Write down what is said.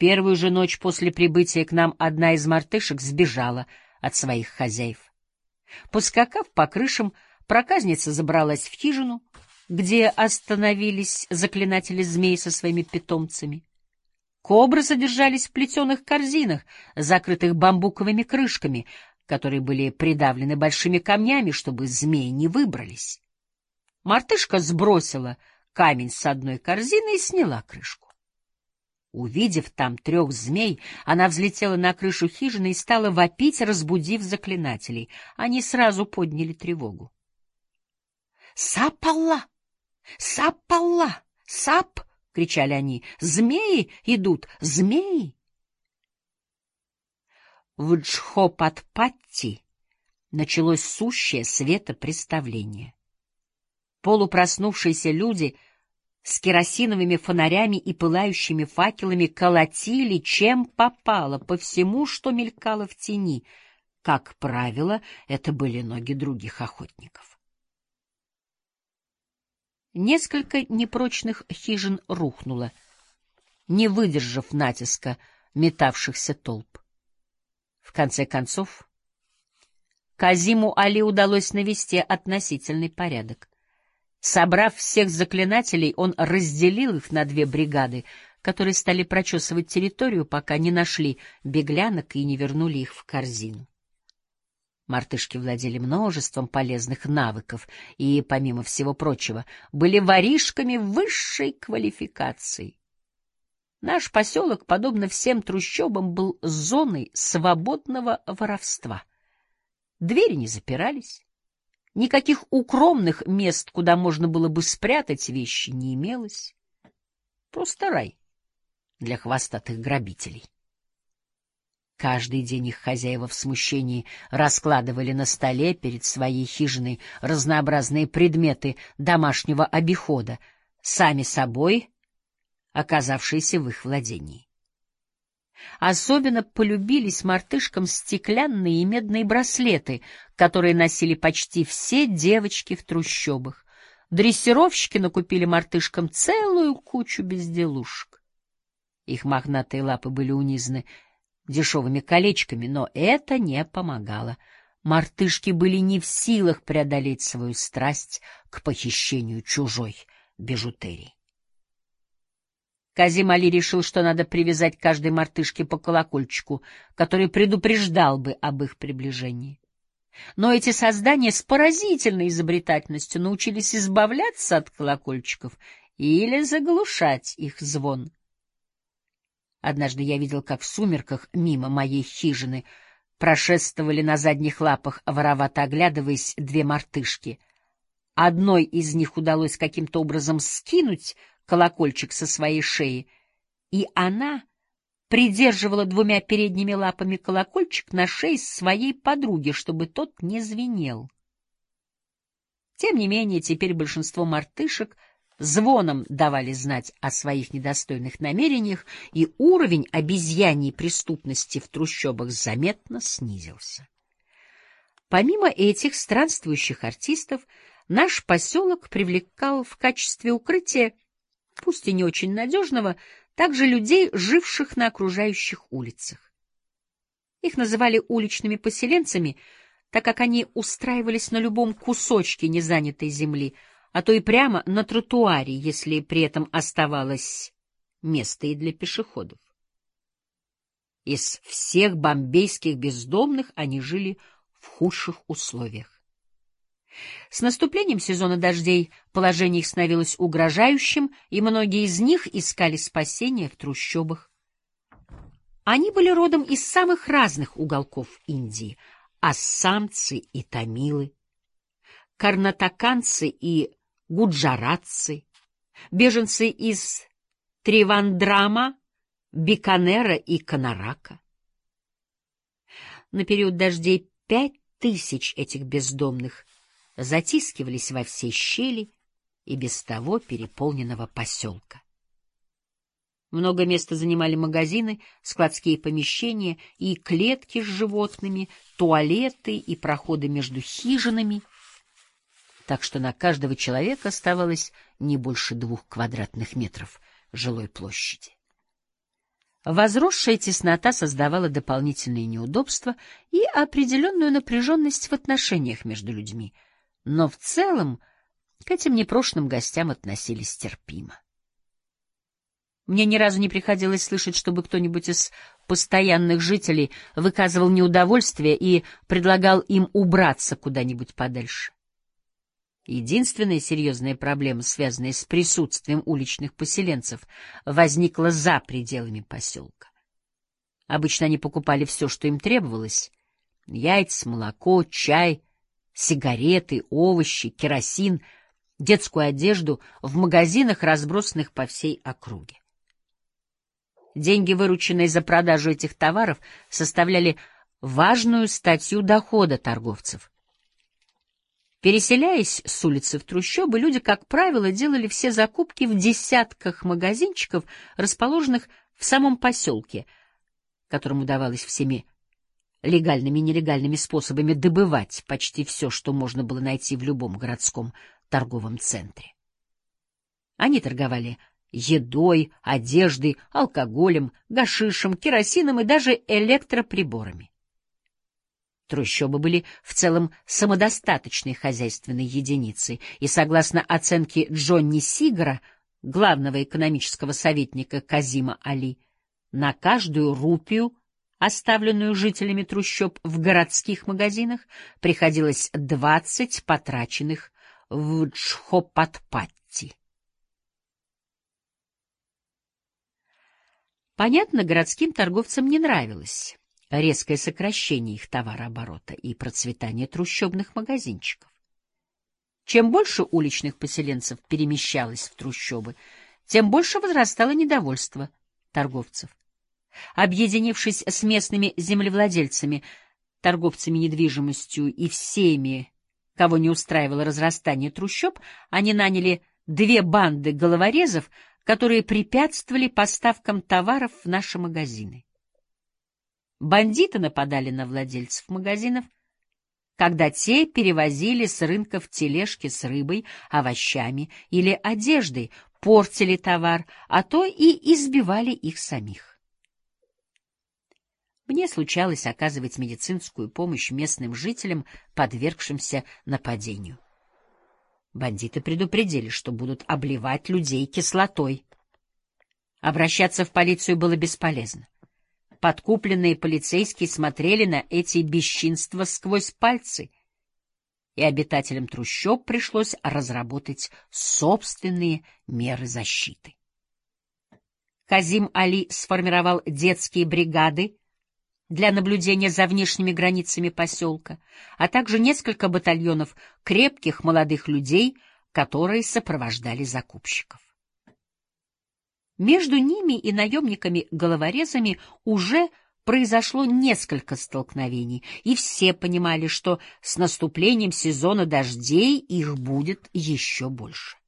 первую же ночь после прибытия к нам одна из мартышек сбежала от своих хозяев. Поскакав по крышам, проказница забралась в хижину, где остановились заклинатели змей со своими питомцами. Кобры содержались в плетеных корзинах, закрытых бамбуковыми крышками, которые были придавлены большими камнями, чтобы змеи не выбрались. Мартышка сбросила камень с одной корзины и сняла крышку. Увидев там 3 змей, она взлетела на крышу хижины и стала вопить, разбудив заклинателей. Они сразу подняли тревогу. «Сап-Алла! Сап-Алла! Сап!» — кричали они. «Змеи идут! Змеи!» В Джхопатпатти началось сущее светопреставление. Полупроснувшиеся люди с керосиновыми фонарями и пылающими факелами колотили, чем попало, по всему, что мелькало в тени. Как правило, это были ноги других охотников. Несколько непрочных хижин рухнуло, не выдержав натиска метавшихся толп. В конце концов, Казиму Али удалось навести относительный порядок. Собрав всех заклинателей, он разделил их на 2 бригады, которые стали прочесывать территорию, пока не нашли беглянок и не вернули их в корзину. Мартышки владели множеством полезных навыков и, помимо всего прочего, были воришками высшей квалификации. Наш поселок, подобно всем трущобам, был зоной свободного воровства. Двери не запирались, никаких укромных мест, куда можно было бы спрятать вещи, не имелось. Просто рай для хвостатых грабителей. Каждый день их хозяева в смущении раскладывали на столе перед своей хижиной разнообразные предметы домашнего обихода, сами собой оказавшиеся в их владении. Особенно полюбились мартышкам стеклянные и медные браслеты, которые носили почти все девочки в трущобах. Дрессировщики накупили мартышкам целую кучу безделушек. Их мохнатые лапы были унизаны дешевыми колечками, но это не помогало. Мартышки были не в силах преодолеть свою страсть к похищению чужой бижутерии. Казим Али решил, что надо привязать каждой мартышке по колокольчику, который предупреждал бы об их приближении. Но эти создания с поразительной изобретательностью научились избавляться от колокольчиков или заглушать их звон. Однажды я видел, как в сумерках мимо моей хижины прошествовали на задних лапах, воровато оглядываясь, 2 мартышки. Одной из них удалось каким-то образом скинуть колокольчик со своей шеи, и она придерживала 2 передними лапами колокольчик на шее своей подруги, чтобы тот не звенел. Тем не менее, теперь большинство мартышек звоном давали знать о своих недостойных намерениях, и уровень обезьяньей преступности в трущобах заметно снизился. Помимо этих странствующих артистов, наш поселок привлекал в качестве укрытия, пусть и не очень надежного, также людей, живших на окружающих улицах. Их называли уличными поселенцами, так как они устраивались на любом кусочке незанятой земли, а то и прямо на тротуаре, если при этом оставалось место и для пешеходов. Из всех бомбейских бездомных они жили в худших условиях. С наступлением сезона дождей положение их становилось угрожающим, и многие из них искали спасения в трущобах. Они были родом из самых разных уголков Индии: ассамцы и тамилы, карнатаканцы и гуджаратцы, беженцы из Тривандрама, Биканера и Канарака. На период дождей 5000 этих бездомных затискивались во все щели и без того переполненного поселка. Много места занимали магазины, складские помещения и клетки с животными, туалеты и проходы между хижинами, так что на каждого человека оставалось не больше 2 квадратных метров жилой площади. Возросшая теснота создавала дополнительные неудобства и определенную напряженность в отношениях между людьми, но в целом к этим непрошенным гостям относились терпимо. Мне ни разу не приходилось слышать, чтобы кто-нибудь из постоянных жителей выказывал неудовольствие и предлагал им убраться куда-нибудь подальше. Единственная серьезная проблема, связанная с присутствием уличных поселенцев, возникла за пределами поселка. Обычно они покупали все, что им требовалось — яйца, молоко, чай, сигареты, овощи, керосин, детскую одежду в магазинах, разбросанных по всей округе. Деньги, вырученные за продажу этих товаров, составляли важную статью дохода торговцев. Переселяясь с улицы в трущобы, люди, как правило, делали все закупки в десятках магазинчиков, расположенных в самом поселке, которым удавалось всеми легальными и нелегальными способами добывать почти все, что можно было найти в любом городском торговом центре. Они торговали едой, одеждой, алкоголем, гашишем, керосином и даже электроприборами. Трущобы были в целом самодостаточной хозяйственной единицей, и, согласно оценке Джонни Сигара, главного экономического советника Казима Али, на каждую рупию, оставленную жителями трущоб в городских магазинах, приходилось 20 потраченных в Джхопатпатти. Понятно, городским торговцам не нравилось резкое сокращение их товарооборота и процветание трущобных магазинчиков. Чем больше уличных поселенцев перемещалось в трущобы, тем больше возрастало недовольство торговцев. Объединившись с местными землевладельцами, торговцами недвижимостью и всеми, кого не устраивало разрастание трущоб, они наняли 2 банды головорезов, которые препятствовали поставкам товаров в наши магазины. Бандиты нападали на владельцев магазинов, когда те перевозили с рынков тележки с рыбой, овощами или одеждой, портили товар, а то и избивали их самих. Мне случалось оказывать медицинскую помощь местным жителям, подвергшимся нападению. Бандиты предупредили, что будут обливать людей кислотой. Обращаться в полицию было бесполезно. Подкупленные полицейские смотрели на эти бесчинства сквозь пальцы, и обитателям трущоб пришлось разработать собственные меры защиты. Казим Али сформировал детские бригады для наблюдения за внешними границами поселка, а также несколько батальонов крепких молодых людей, которые сопровождали закупщиков. Между ними и наемниками-головорезами уже произошло несколько столкновений, и все понимали, что с наступлением сезона дождей их будет еще больше.